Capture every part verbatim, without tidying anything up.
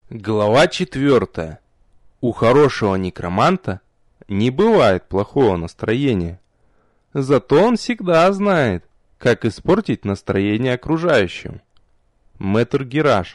Глава четвертая. У хорошего некроманта не бывает плохого настроения. Зато он всегда знает, как испортить настроение окружающим. Мэтр Гераш.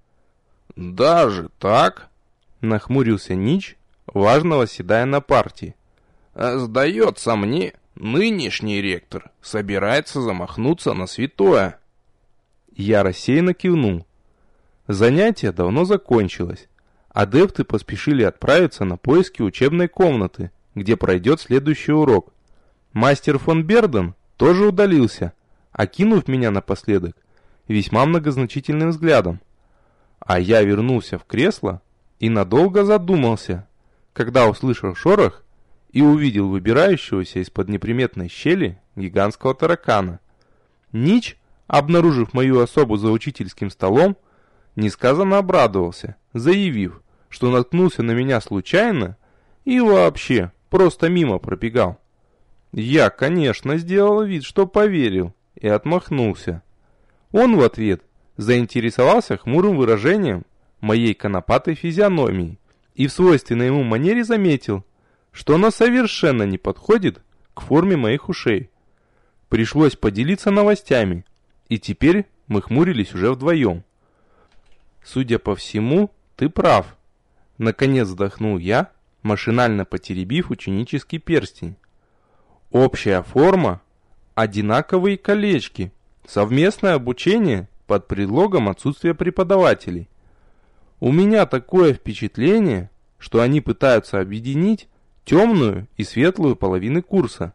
«Даже так?» — нахмурился Нич, важно восседая на партии. «Сдается мне, нынешний ректор собирается замахнуться на святое». Я рассеянно кивнул. Занятие давно закончилось. Адепты поспешили отправиться на поиски учебной комнаты, где пройдет следующий урок. Мастер фон Берден тоже удалился, окинув меня напоследок весьма многозначительным взглядом. А я вернулся в кресло и надолго задумался, когда услышал шорох и увидел выбирающегося из-под неприметной щели гигантского таракана. Нич, обнаружив мою особу за учительским столом, несказанно обрадовался, заявив, что наткнулся на меня случайно и вообще просто мимо пробегал. Я, конечно, сделал вид, что поверил, и отмахнулся. Он в ответ заинтересовался хмурым выражением моей конопатой физиономии и в свойственной ему манере заметил, что она совершенно не подходит к форме моих ушей. Пришлось поделиться новостями, и теперь мы хмурились уже вдвоем. Судя по всему, ты прав. Наконец вздохнул я, машинально потеребив ученический перстень. Общая форма, одинаковые колечки, совместное обучение под предлогом отсутствия преподавателей. У меня такое впечатление, что они пытаются объединить темную и светлую половины курса.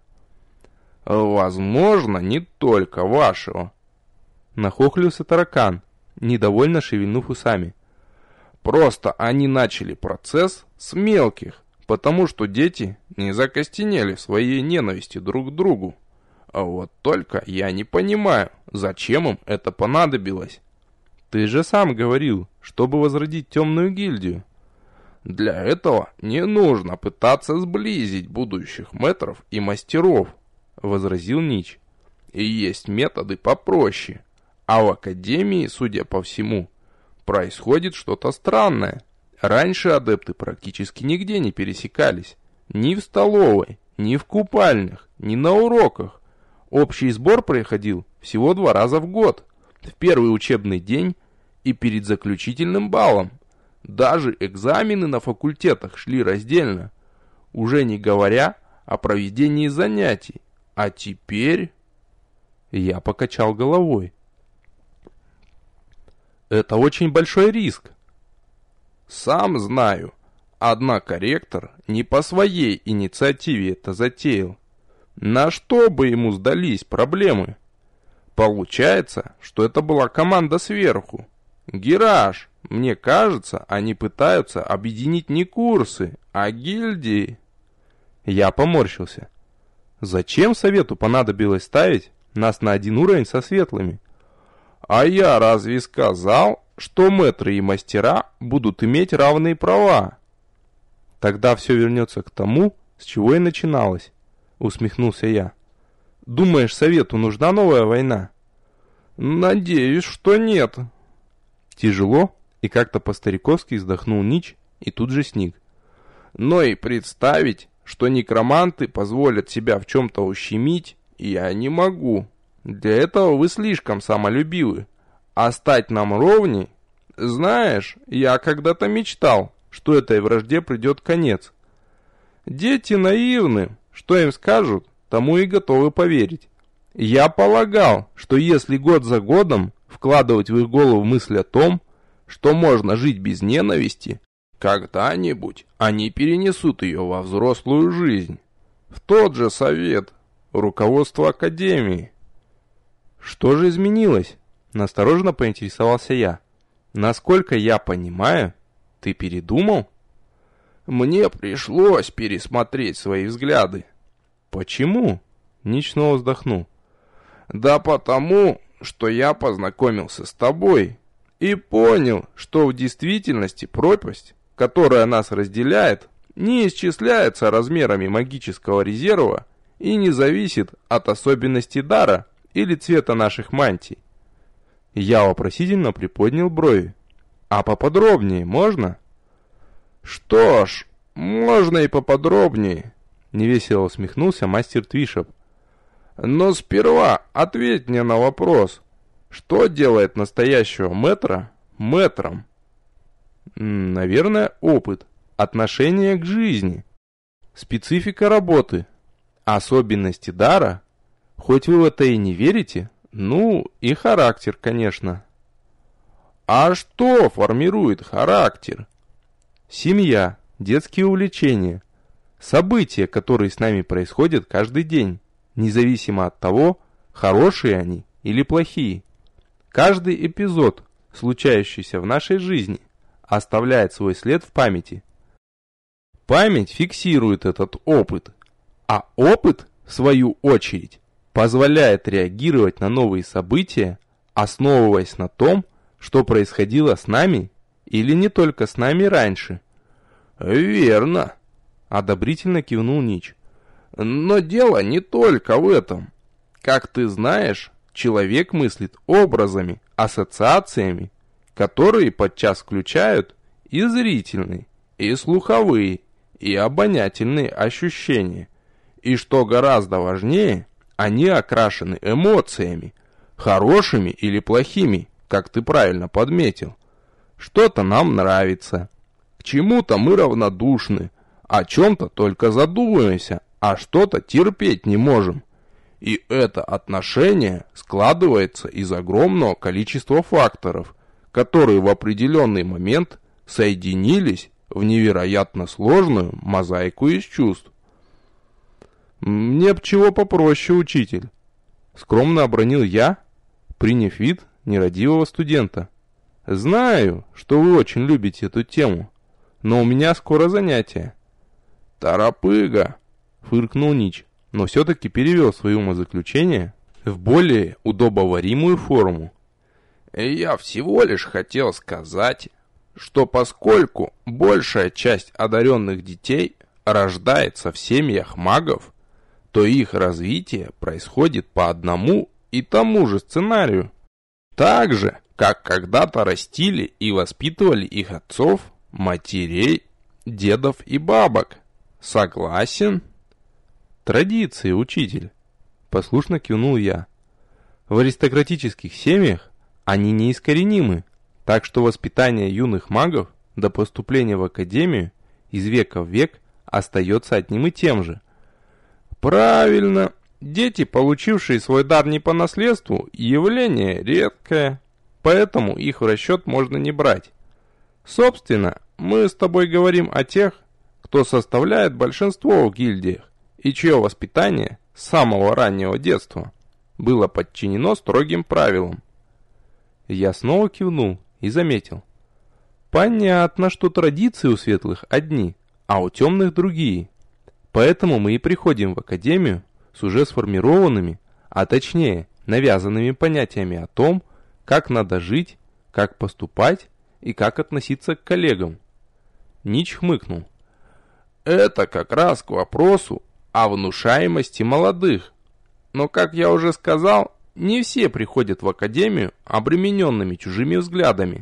«Возможно, не только вашего», — нахохлился таракан, недовольно шевельнув усами. «Просто они начали процесс с мелких, потому что дети не закостенели в своей ненависти друг к другу. А вот только я не понимаю, зачем им это понадобилось». «Ты же сам говорил, чтобы возродить темную гильдию». «Для этого не нужно пытаться сблизить будущих мэтров и мастеров», — возразил Нич. «И есть методы попроще. А в академии, судя по всему, происходит что-то странное. Раньше адепты практически нигде не пересекались. Ни в столовой, ни в купальнях, ни на уроках. Общий сбор происходил всего два раза в год. В первый учебный день и перед заключительным балом. Даже экзамены на факультетах шли раздельно. Уже не говоря о проведении занятий. А теперь...» Я покачал головой. «Это очень большой риск». «Сам знаю. Однако ректор не по своей инициативе это затеял. На что бы ему сдались проблемы? Получается, что это была команда сверху. Гераш, мне кажется, они пытаются объединить не курсы, а гильдии». Я поморщился. Зачем совету понадобилось ставить нас на один уровень со светлыми? «А я разве сказал, что мэтры и мастера будут иметь равные права?» «Тогда все вернется к тому, с чего и начиналось», — усмехнулся я. «Думаешь, совету нужна новая война?» «Надеюсь, что нет». Тяжело и как-то по-стариковски вздохнул Нич и тут же сник. «Но и представить, что некроманты позволят себя в чем-то ущемить, я не могу. Для этого вы слишком самолюбивы. А стать нам ровней? Знаешь, я когда-то мечтал, что этой вражде придет конец. Дети наивны, что им скажут, тому и готовы поверить. Я полагал, что если год за годом вкладывать в их голову мысль о том, что можно жить без ненависти, когда-нибудь они перенесут ее во взрослую жизнь. В тот же совет, руководство академии». «Что же изменилось?» — настороженно поинтересовался я. «Насколько я понимаю, ты передумал?» «Мне пришлось пересмотреть свои взгляды». «Почему?» — Нич снова вздохнул. «Да потому, что я познакомился с тобой и понял, что в действительности пропасть, которая нас разделяет, не исчисляется размерами магического резерва и не зависит от особенностей дара или цвета наших мантий». Я вопросительно приподнял брови. А поподробнее можно? Что ж, можно и поподробнее, невесело усмехнулся мастер Твишоп. Но сперва ответь мне на вопрос. Что делает настоящего мэтра мэтром? Наверное, опыт, отношение к жизни, специфика работы, особенности дара, хоть вы в это и не верите, ну и характер, конечно. А что формирует характер? Семья, детские увлечения, события, которые с нами происходят каждый день, независимо от того, хорошие они или плохие. Каждый эпизод, случающийся в нашей жизни, оставляет свой след в памяти. Память фиксирует этот опыт, а опыт, в свою очередь, позволяет реагировать на новые события, основываясь на том, что происходило с нами или не только с нами раньше. «Верно», — одобрительно кивнул Нич. «Но дело не только в этом. Как ты знаешь, человек мыслит образами, ассоциациями, которые подчас включают и зрительные, и слуховые, и обонятельные ощущения. И что гораздо важнее, они окрашены эмоциями, хорошими или плохими, как ты правильно подметил. Что-то нам нравится, к чему-то мы равнодушны, о чем-то только задумываемся, а что-то терпеть не можем. И это отношение складывается из огромного количества факторов, которые в определенный момент соединились в невероятно сложную мозаику из чувств. «Мне б чего попроще, учитель», — скромно обронил я, приняв вид нерадивого студента. «Знаю, что вы очень любите эту тему, но у меня скоро занятие». «Торопыга», — фыркнул Нич, но все-таки перевел свои умозаключения в более удобоваримую форму. «Я всего лишь хотел сказать, что поскольку большая часть одаренных детей рождается в семьях магов, то их развитие происходит по одному и тому же сценарию. Так же, как когда-то растили и воспитывали их отцов, матерей, дедов и бабок. Согласен?» «Традиции, учитель», — послушно кивнул я. «В аристократических семьях они неискоренимы, так что воспитание юных магов до поступления в академию из века в век остается одним и тем же». «Правильно. Дети, получившие свой дар не по наследству, явление редкое, поэтому их в расчет можно не брать. Собственно, мы с тобой говорим о тех, кто составляет большинство в гильдиях, и чье воспитание с самого раннего детства было подчинено строгим правилам». Я снова кивнул и заметил. «Понятно, что традиции у светлых одни, а у темных другие. Поэтому мы и приходим в академию с уже сформированными, а точнее навязанными понятиями о том, как надо жить, как поступать и как относиться к коллегам». Нич хмыкнул. «Это как раз к вопросу о внушаемости молодых. Но, как я уже сказал, не все приходят в академию обремененными чужими взглядами.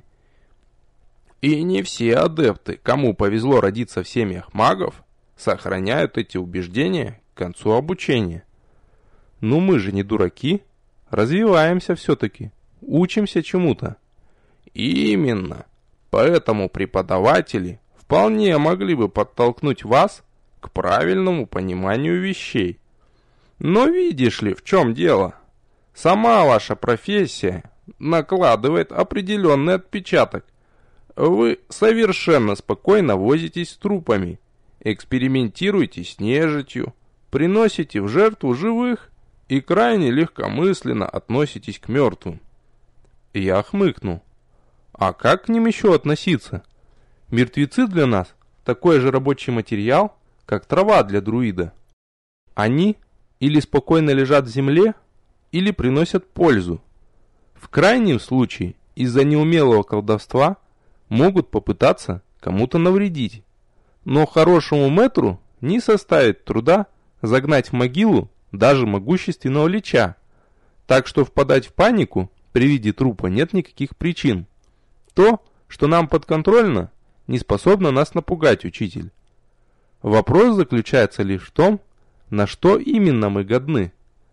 И не все адепты, кому повезло родиться в семьях магов, сохраняют эти убеждения к концу обучения». «Ну мы же не дураки, развиваемся все-таки, учимся чему-то». «Именно. Поэтому преподаватели вполне могли бы подтолкнуть вас к правильному пониманию вещей. Но видишь ли, в чем дело? Сама ваша профессия накладывает определенный отпечаток. Вы совершенно спокойно возитесь с трупами, экспериментируете с нежитью, приносите в жертву живых и крайне легкомысленно относитесь к мертвым». Я хмыкнул. «А как к ним еще относиться? Мертвецы для нас такой же рабочий материал, как трава для друида. Они или спокойно лежат в земле, или приносят пользу. В крайнем случае, из-за неумелого колдовства могут попытаться кому-то навредить. Но хорошему мэтру не составит труда загнать в могилу даже могущественного лича, так что впадать в панику при виде трупа нет никаких причин. То, что нам подконтрольно, не способно нас напугать, учитель. Вопрос заключается лишь в том, на что именно мы годны.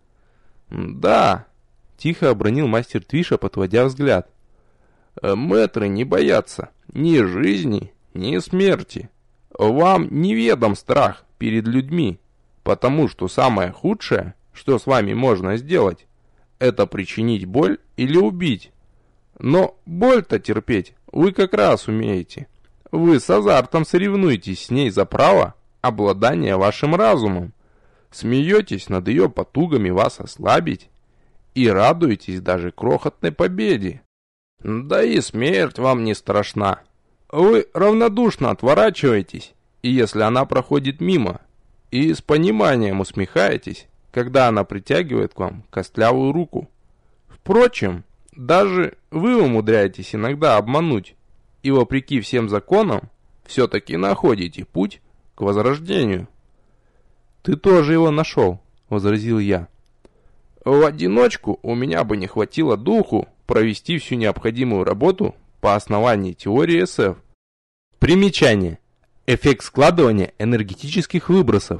Да, тихо обронил мастер Твиша, отводя взгляд. Мэтры не боятся ни жизни, ни смерти. Вам неведом страх перед людьми, потому что самое худшее, что с вами можно сделать, это причинить боль или убить. Но боль-то терпеть вы как раз умеете. Вы с азартом соревнуетесь с ней за право обладания вашим разумом. Смеетесь над ее потугами вас ослабить и радуетесь даже крохотной победе. Да и смерть вам не страшна. Вы равнодушно отворачиваетесь, и если она проходит мимо, и с пониманием усмехаетесь, когда она притягивает к вам костлявую руку. Впрочем, даже вы умудряетесь иногда обмануть, и вопреки всем законам, все-таки находите путь к возрождению. «Ты тоже его нашел», — возразил я. «В одиночку у меня бы не хватило духу провести всю необходимую работу по основанию теории эс эф». Примечание. Эффект складывания энергетических выбросов.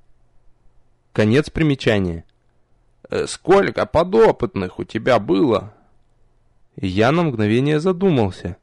Конец примечания. «Сколько подопытных у тебя было?» Я на мгновение задумался.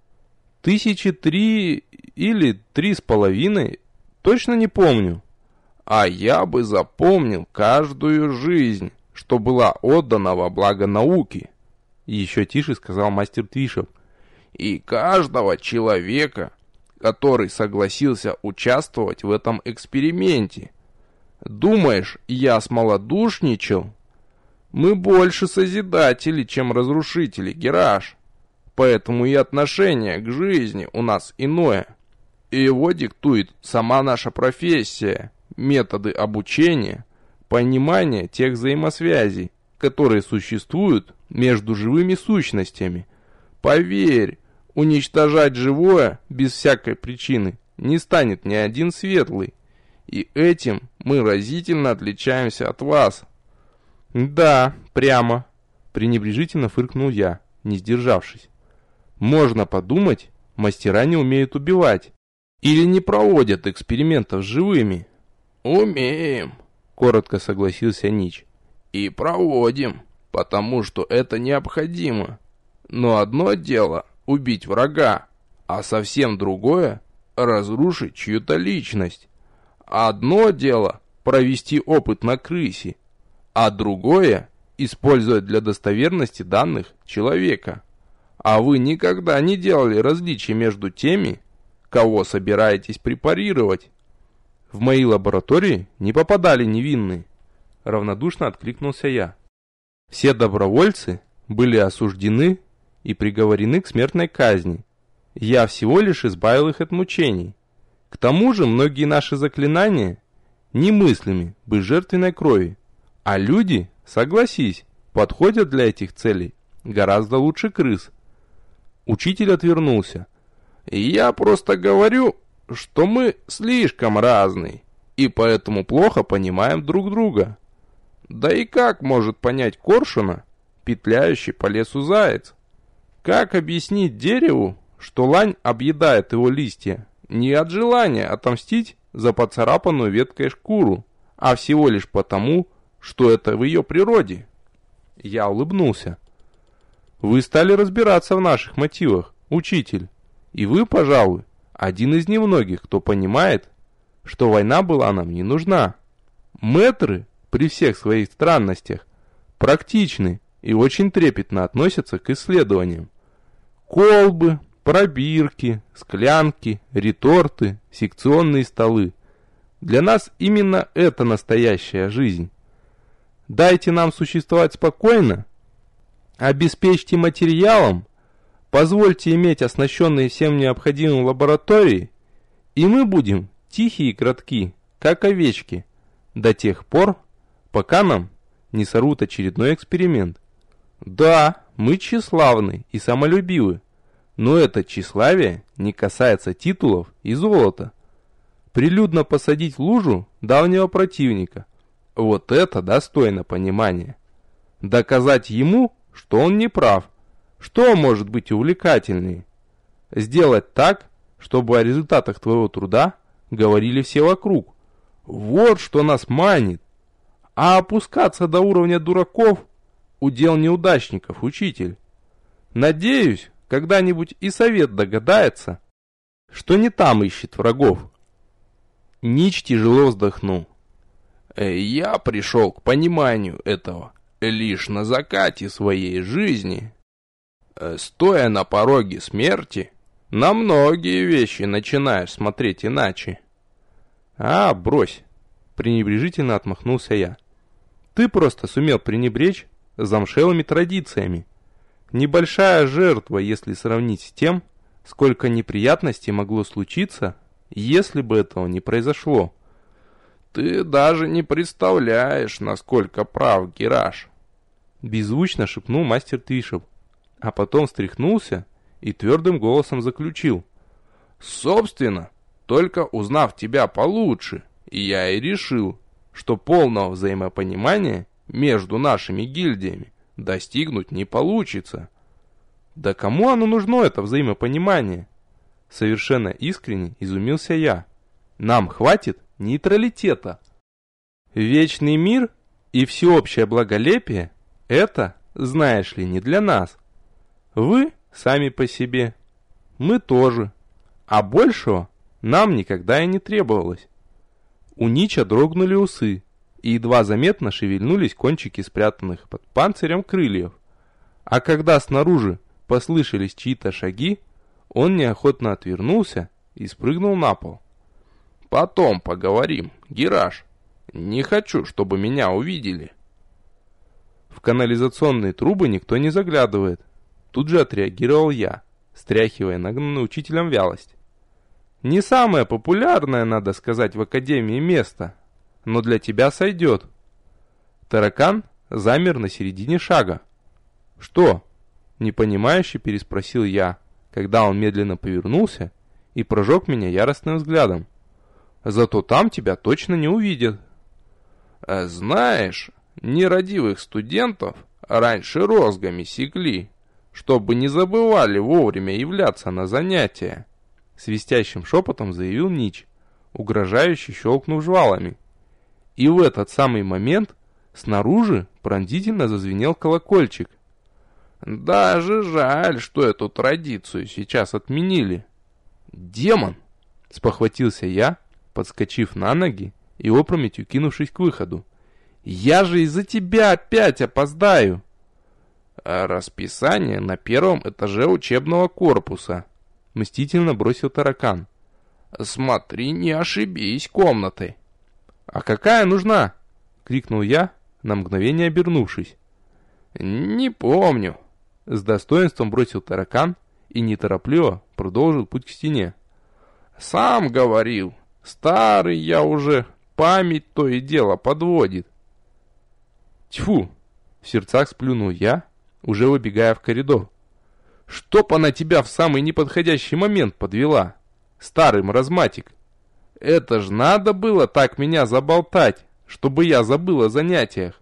Тысячи три или три с половиной, точно не помню. А я бы запомнил каждую жизнь, что была отдана во благо науки, еще тише сказал мастер Твишев. И каждого человека, который согласился участвовать в этом эксперименте. Думаешь, я смолодушничал? Мы больше созидатели, чем разрушители, Гераш. Поэтому и отношение к жизни у нас иное. И его диктует сама наша профессия, методы обучения, понимание тех взаимосвязей, которые существуют между живыми сущностями. Поверь, уничтожать живое без всякой причины не станет ни один светлый. И этим мы разительно отличаемся от вас. Да, прямо, пренебрежительно фыркнул я, не сдержавшись. Можно подумать, мастера не умеют убивать. Или не проводят экспериментов с живыми. Умеем, коротко согласился Нич. И проводим, потому что это необходимо. Но одно дело убить врага, а совсем другое разрушить чью-то личность. Одно дело провести опыт на крысе, а другое использовать для достоверности данных человека. А вы никогда не делали различий между теми, кого собираетесь препарировать. В мои лаборатории не попадали невинные, равнодушно откликнулся я. Все добровольцы были осуждены и приговорены к смертной казни. Я всего лишь избавил их от мучений. К тому же многие наши заклинания немыслимы без жертвенной крови, а люди, согласись, подходят для этих целей гораздо лучше крыс. Учитель отвернулся. Я просто говорю, что мы слишком разные, и поэтому плохо понимаем друг друга. Да и как может понять коршуна, петляющий по лесу заяц? Как объяснить дереву, что лань объедает его листья не от желания отомстить за поцарапанную веткой шкуру, а всего лишь потому, что это в ее природе? Я улыбнулся. Вы стали разбираться в наших мотивах, учитель. И вы, пожалуй, один из немногих, кто понимает, что война была нам не нужна. Мэтры, при всех своих странностях, практичны и очень трепетно относятся к исследованиям. Колбы, пробирки, склянки, реторты, секционные столы. Для нас именно это настоящая жизнь. Дайте нам существовать спокойно, обеспечьте материалом, позвольте иметь оснащенные всем необходимым лаборатории, и мы будем тихие и кратки, как овечки, до тех пор, пока нам не сорвут очередной эксперимент. Да, мы тщеславны и самолюбивы, но это тщеславие не касается титулов и золота. Прилюдно посадить в лужу давнего противника – вот это достойно понимания. Доказать ему, что он не прав, что может быть увлекательнее? Сделать так, чтобы о результатах твоего труда говорили все вокруг. Вот что нас манит. А опускаться до уровня дураков – удел неудачников, учитель. Надеюсь, когда-нибудь и совет догадается, что не там ищет врагов. Нич тяжело вздохнул. Я пришел к пониманию этого лишь на закате своей жизни. Стоя на пороге смерти, на многие вещи начинаешь смотреть иначе. А, брось, пренебрежительно отмахнулся я. Ты просто сумел пренебречь замшелыми традициями. Небольшая жертва, если сравнить с тем, сколько неприятностей могло случиться, если бы этого не произошло. Ты даже не представляешь, насколько прав Гираш. Беззвучно шепнул мастер Твишев, а потом встряхнулся и твердым голосом заключил. Собственно, только узнав тебя получше, я и решил, что полного взаимопонимания между нашими гильдиями достигнуть не получится. Да кому оно нужно, это взаимопонимание? Совершенно искренне изумился я. Нам хватит нейтралитета. Вечный мир и всеобщее благолепие – это, знаешь ли, не для нас. Вы сами по себе, мы тоже, а большего нам никогда и не требовалось. У Нича дрогнули усы, и едва заметно шевельнулись кончики спрятанных под панцирем крыльев. А когда снаружи послышались чьи-то шаги, он неохотно отвернулся и спрыгнул на пол. «Потом поговорим, Гираш. Не хочу, чтобы меня увидели». В канализационные трубы никто не заглядывает. Тут же отреагировал я, стряхивая нагнанную учителем вялость. Не самое популярное, надо сказать, в академии место, но для тебя сойдет. Таракан замер на середине шага. «Что?» — непонимающе переспросил я, когда он медленно повернулся и прожег меня яростным взглядом. «Зато там тебя точно не увидят». «Знаешь, нерадивых студентов раньше розгами секли, чтобы не забывали вовремя являться на занятия», — свистящим шепотом заявил Нич, угрожающе щелкнув жвалами. И в этот самый момент снаружи пронзительно зазвенел колокольчик. «Даже жаль, что эту традицию сейчас отменили». «Демон!» — спохватился я, подскочив на ноги и опрометью кинувшись к выходу. «Я же из-за тебя опять опоздаю!» «Расписание на первом этаже учебного корпуса», — мстительно бросил таракан. «Смотри, не ошибись комнатой». «А какая нужна?» — крикнул я, на мгновение обернувшись. «Не помню», — с достоинством бросил таракан и неторопливо продолжил путь к стене. «Сам говорил, старый я уже, память то и дело подводит». «Тьфу!» — в сердцах сплюнул я, уже выбегая в коридор. «Чтоб она тебя в самый неподходящий момент подвела, старый маразматик! Это ж надо было так меня заболтать, чтобы я забыл о занятиях!»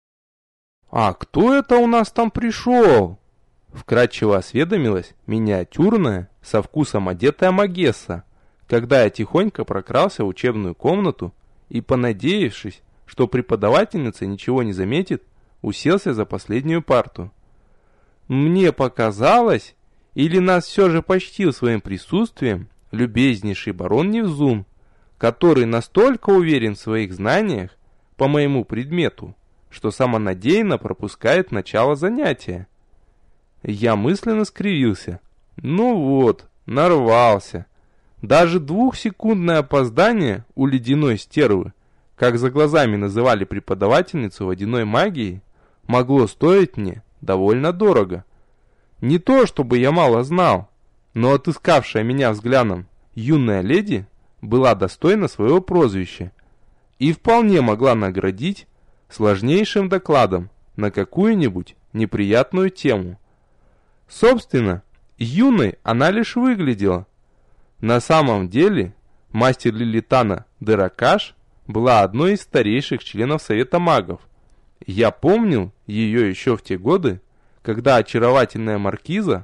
«А кто это у нас там пришел?» Вкратчиво осведомилась миниатюрная, со вкусом одетая Магесса, когда я тихонько прокрался в учебную комнату и, понадеявшись, что преподавательница ничего не заметит, уселся за последнюю парту. Мне показалось, или нас все же почтил своим присутствием любезнейший барон Невзун, который настолько уверен в своих знаниях по моему предмету, что самонадеянно пропускает начало занятия. Я мысленно скривился. Ну вот, нарвался. Даже двухсекундное опоздание у ледяной стервы, как за глазами называли преподавательницу водяной магии, могло стоить мне довольно дорого. Не то, чтобы я мало знал, но отыскавшая меня взглядом юная леди была достойна своего прозвища и вполне могла наградить сложнейшим докладом на какую-нибудь неприятную тему. Собственно, юной она лишь выглядела. На самом деле, мастер Лилитана Деракаш была одной из старейших членов Совета магов. Я помнил ее еще в те годы, когда очаровательная маркиза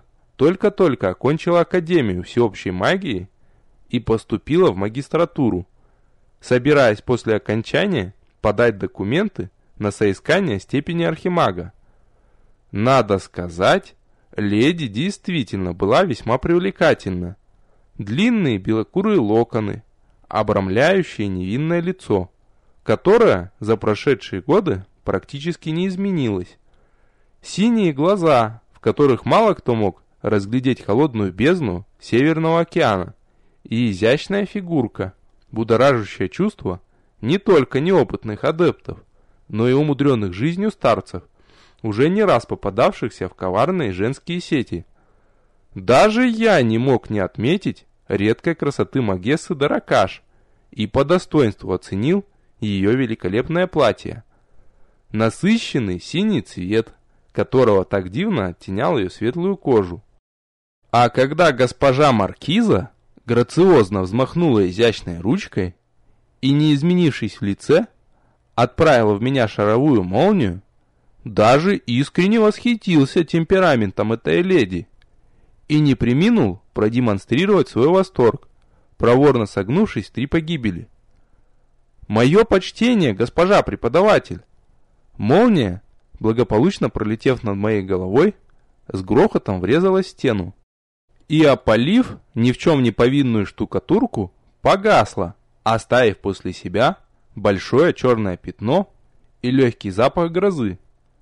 только-только окончила Академию всеобщей магии и поступила в магистратуру, собираясь после окончания подать документы на соискание степени архимага. Надо сказать, леди действительно была весьма привлекательна. Длинные белокурые локоны, обрамляющие невинное лицо, которое за прошедшие годы практически не изменилось. Синие глаза, в которых мало кто мог разглядеть холодную бездну Северного океана, и изящная фигурка, будоражащее чувство не только неопытных адептов, но и умудренных жизнью старцев, уже не раз попадавшихся в коварные женские сети. Даже я не мог не отметить редкой красоты Магессы Даракаш и по достоинству оценил ее великолепное платье. Насыщенный синий цвет, которого так дивно оттенял ее светлую кожу. А когда госпожа Маркиза грациозно взмахнула изящной ручкой и, не изменившись в лице, отправила в меня шаровую молнию, даже искренне восхитился темпераментом этой леди и не преминул продемонстрировать свой восторг, проворно согнувшись в три погибели. «Мое почтение, госпожа преподаватель!» Молния, благополучно пролетев над моей головой, с грохотом врезалась в стену и, опалив ни в чем не повинную штукатурку, погасла, оставив после себя большое черное пятно и легкий запах грозы.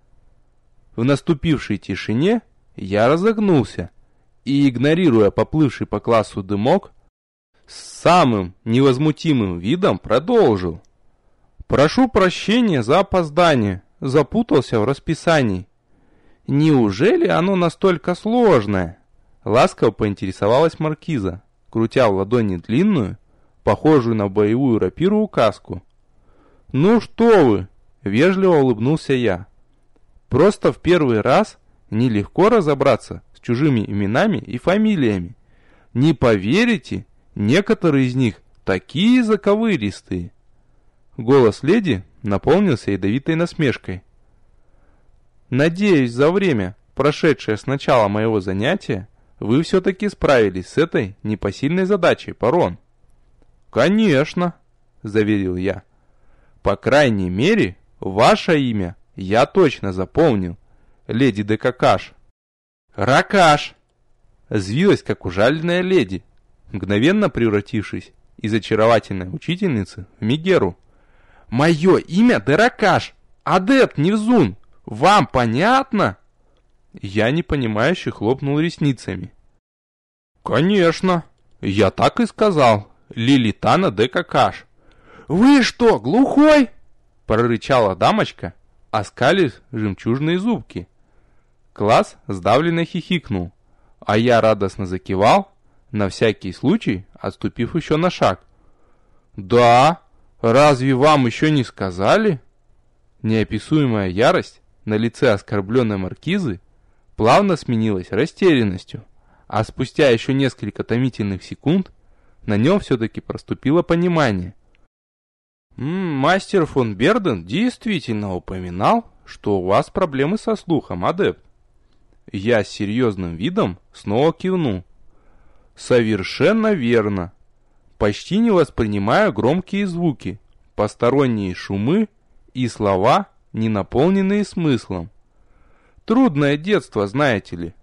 В наступившей тишине я разогнулся и, игнорируя поплывший по классу дымок, с самым невозмутимым видом продолжил. «Прошу прощения за опоздание, запутался в расписании». «Неужели оно настолько сложное?» Ласково поинтересовалась Маркиза, крутя в ладони длинную, похожую на боевую рапиру указку. «Ну что вы!» — вежливо улыбнулся я. «Просто в первый раз нелегко разобраться с чужими именами и фамилиями. Не поверите, некоторые из них такие заковыристые». Голос леди наполнился ядовитой насмешкой. «Надеюсь, за время, прошедшее с начала моего занятия, вы все-таки справились с этой непосильной задачей, Парон». «Конечно», — заверил я. «По крайней мере, ваше имя я точно запомнил, леди Декакаш». «Ракаш!» — взвилась, как ужаленная леди, мгновенно превратившись из очаровательной учительницы в Мегеру. «Мое имя Деракаш, адепт Невзун, вам понятно?» Я непонимающе хлопнул ресницами. «Конечно, я так и сказал, Лилитана Декакаш». «Вы что, глухой?» — прорычала дамочка, оскалив жемчужные зубки. Класс сдавленно хихикнул, а я радостно закивал, на всякий случай отступив еще на шаг. «Да, разве вам еще не сказали?» Неописуемая ярость на лице оскорбленной маркизы плавно сменилась растерянностью, а спустя еще несколько томительных секунд на нем все-таки проступило понимание. «М-м, мастер фон Берден действительно упоминал, что у вас проблемы со слухом, адепт». Я с серьезным видом снова кивнул. «Совершенно верно. Почти не воспринимаю громкие звуки, посторонние шумы и слова, не наполненные смыслом. Трудное детство, знаете ли».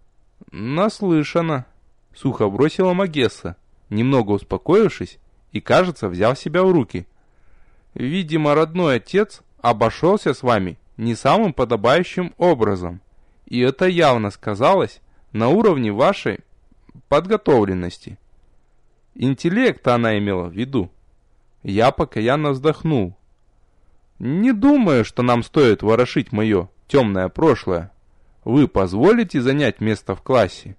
«Наслышано», — сухо бросила Магесса, немного успокоившись и, кажется, взяв себя в руки. «Видимо, родной отец обошелся с вами не самым подобающим образом, и это явно сказалось на уровне вашей подготовленности». Интеллекта она имела в виду. Я покаянно вздохнул. «Не думаю, что нам стоит ворошить мое темное прошлое. Вы позволите занять место в классе?»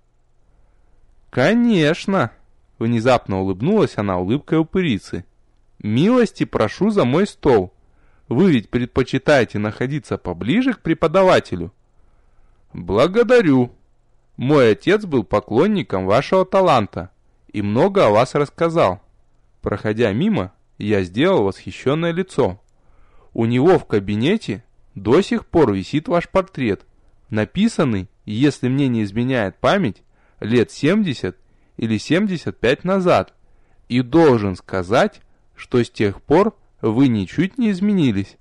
«Конечно!» — внезапно улыбнулась она улыбкой упырицы. «Милости прошу за мой стол. Вы ведь предпочитаете находиться поближе к преподавателю?» «Благодарю. Мой отец был поклонником вашего таланта и много о вас рассказал. Проходя мимо, я сделал восхищенное лицо. У него в кабинете до сих пор висит ваш портрет, написанный, если мне не изменяет память, лет семьдесят или семьдесят пять назад, и должен сказать, что с тех пор вы ничуть не изменились».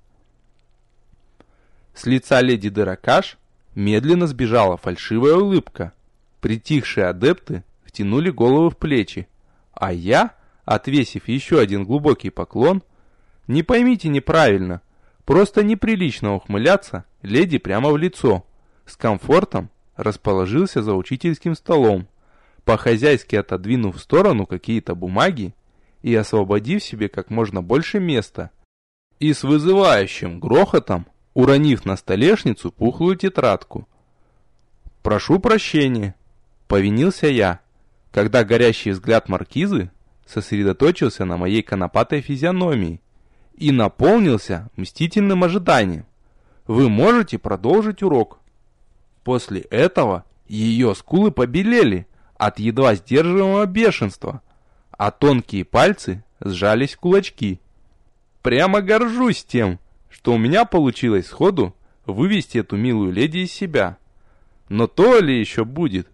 С лица леди Деракаш медленно сбежала фальшивая улыбка. Притихшие адепты втянули головы в плечи, а я, отвесив еще один глубокий поклон, не поймите неправильно, просто неприлично ухмыляться леди прямо в лицо, с комфортом расположился за учительским столом, по-хозяйски отодвинув в сторону какие-то бумаги и освободив себе как можно больше места, и с вызывающим грохотом уронив на столешницу пухлую тетрадку. «Прошу прощения», — повинился я, когда горящий взгляд маркизы сосредоточился на моей конопатой физиономии и наполнился мстительным ожиданием. «Вы можете продолжить урок». После этого ее скулы побелели от едва сдерживаемого бешенства, а тонкие пальцы сжались в кулачки. Прямо горжусь тем, что у меня получилось сходу вывести эту милую леди из себя. Но то ли еще будет?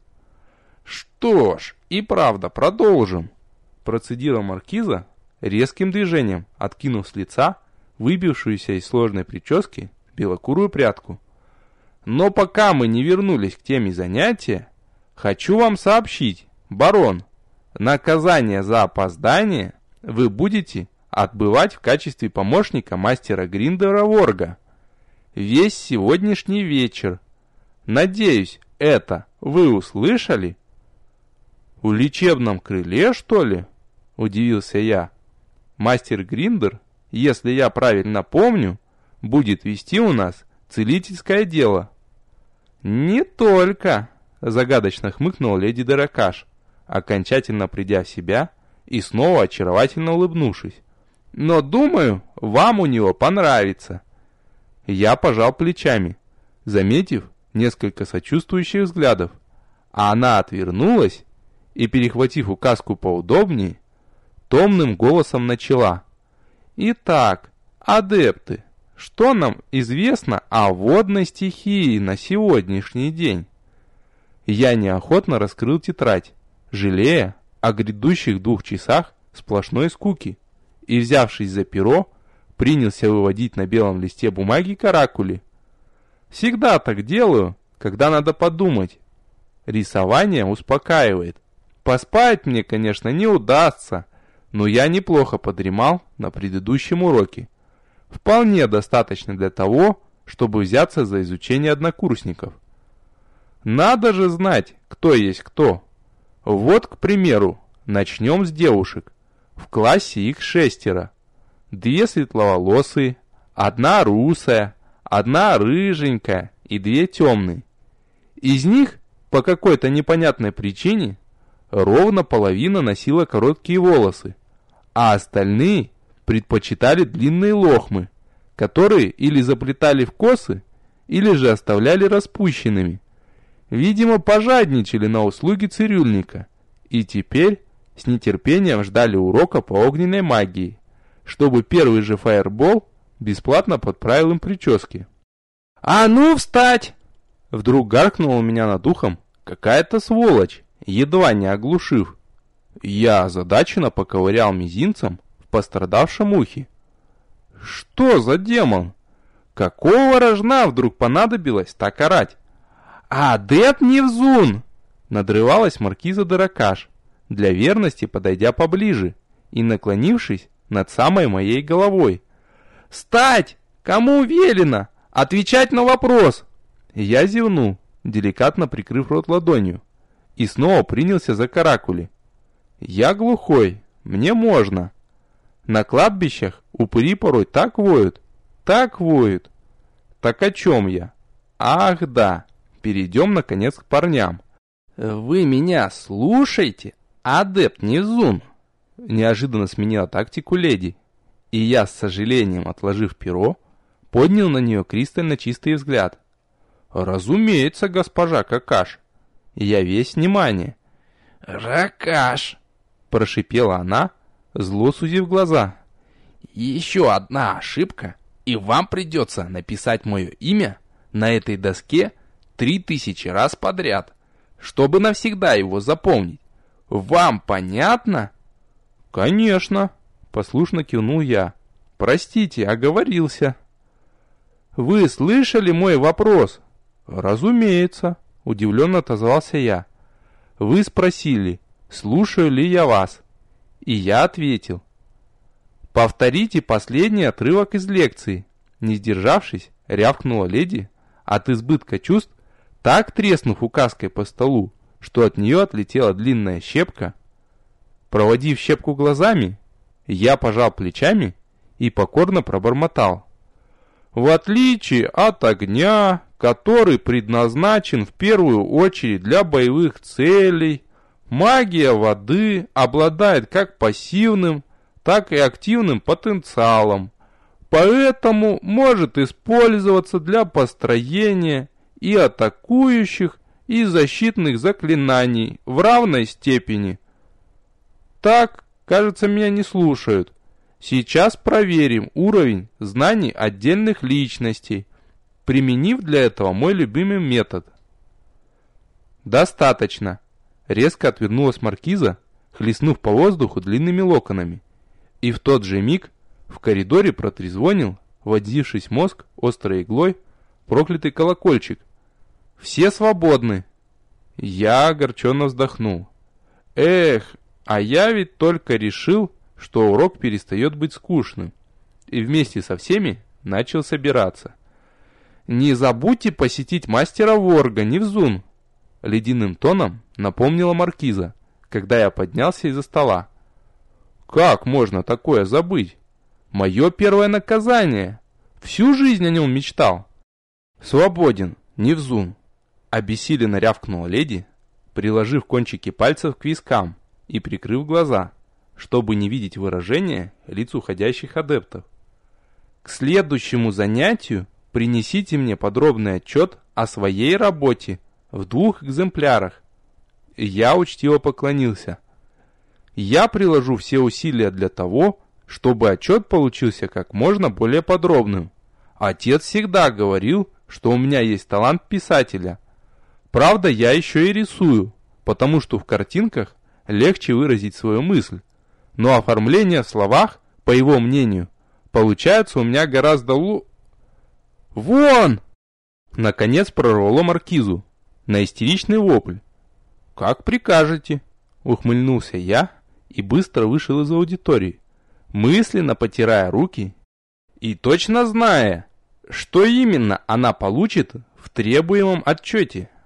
«Что ж, и правда, продолжим», — процедила маркиза, резким движением откинув с лица выбившуюся из сложной прически белокурую прядку. «Но пока мы не вернулись к теме занятия, хочу вам сообщить, барон, наказание за опоздание вы будете отбывать в качестве помощника мастера Гриндера Ворга весь сегодняшний вечер. Надеюсь, это вы услышали?» «В лечебном крыле, что ли?» — удивился я. «Мастер Гриндер, если я правильно помню, будет вести у нас целительское дело». «Не только», — загадочно хмыкнула леди Деракаш, окончательно придя в себя и снова очаровательно улыбнувшись. «Но, думаю, вам у него понравится». Я пожал плечами, заметив несколько сочувствующих взглядов, а она отвернулась и, перехватив указку поудобнее, томным голосом начала. «Итак, адепты, что нам известно о водной стихии на сегодняшний день?» Я неохотно раскрыл тетрадь, жалея о грядущих двух часах сплошной скуки, и, взявшись за перо, принялся выводить на белом листе бумаги каракули. Всегда так делаю, когда надо подумать. Рисование успокаивает. Поспать мне, конечно, не удастся, но я неплохо подремал на предыдущем уроке. Вполне достаточно для того, чтобы взяться за изучение однокурсников. Надо же знать, кто есть кто. Вот, к примеру, начнем с девушек. В классе их шестеро. Две светловолосые, одна русая, одна рыженькая и две темные. Из них, по какой-то непонятной причине, ровно половина носила короткие волосы, а остальные предпочитали длинные лохмы, которые или заплетали в косы, или же оставляли распущенными. Видимо, пожадничали на услуги цирюльника, и теперь с нетерпением ждали урока по огненной магии, чтобы первый же фаербол бесплатно подправил им прически. «А ну встать!» Вдруг гаркнула у меня над ухом какая-то сволочь, едва не оглушив. Я озадаченно поковырял мизинцем в пострадавшем ухе. Что за демон? Какого рожна вдруг понадобилось так орать? «Адепт Невзун!» Надрывалась маркиза Деракаш, для верности подойдя поближе и наклонившись над самой моей головой. «Встать! Кому велено? Отвечать на вопрос!» Я зевнул, деликатно прикрыв рот ладонью, и снова принялся за каракули. «Я глухой, мне можно. На кладбищах упыри порой так воют, так воют. Так о чем я? Ах да, перейдем наконец к парням. Вы меня слушаете, адепт Невзун?» Неожиданно сменила тактику леди, и я, с сожалением отложив перо, поднял на нее кристально чистый взгляд. «Разумеется, госпожа Какаш». Я весь внимание. «Ракаш!» — прошипела она, зло сузив глаза. «Еще одна ошибка, и вам придется написать мое имя на этой доске три тысячи раз подряд, чтобы навсегда его запомнить. Вам понятно? Конечно, послушно кивнул я. Простите, оговорился. Вы слышали мой вопрос? Разумеется, удивленно отозвался я. Вы спросили, слушаю ли я вас? И я ответил. Повторите последний отрывок из лекции. Не сдержавшись, рявкнула леди, от избытка чувств, так треснув указкой по столу, что от нее отлетела длинная щепка. Проводив щепку глазами, я пожал плечами и покорно пробормотал. В отличие от огня, который предназначен в первую очередь для боевых целей, магия воды обладает как пассивным, так и активным потенциалом, поэтому может использоваться для построения и атакующих, и защитных заклинаний в равной степени. Так, кажется, меня не слушают. Сейчас проверим уровень знаний отдельных личностей, применив для этого мой любимый метод. Достаточно. Резко отвернулась маркиза, хлестнув по воздуху длинными локонами. И в тот же миг в коридоре протрезвонил, вонзившись в мозг острой иглой, проклятый колокольчик. «Все свободны!» Я огорченно вздохнул. «Эх, а я ведь только решил, что урок перестает быть скучным». И вместе со всеми начал собираться. «Не забудьте посетить мастера Ворга, Невзун!» Ледяным тоном напомнила маркиза, когда я поднялся из-за стола. «Как можно такое забыть? Мое первое наказание! Всю жизнь о нем мечтал!» «Свободен, Невзун!» Обессиленно рявкнула леди, приложив кончики пальцев к вискам и прикрыв глаза, чтобы не видеть выражения лиц уходящих адептов. «К следующему занятию принесите мне подробный отчет о своей работе в двух экземплярах». Я учтиво поклонился. «Я приложу все усилия для того, чтобы отчет получился как можно более подробным. Отец всегда говорил, что у меня есть талант писателя. Правда, я еще и рисую, потому что в картинках легче выразить свою мысль. Но оформление в словах, по его мнению, получается у меня гораздо лу... Вон!» Наконец прорвало маркизу на истеричный вопль. «Как прикажете», — ухмыльнулся я и быстро вышел из аудитории, мысленно потирая руки и точно зная, что именно она получит в требуемом отчете.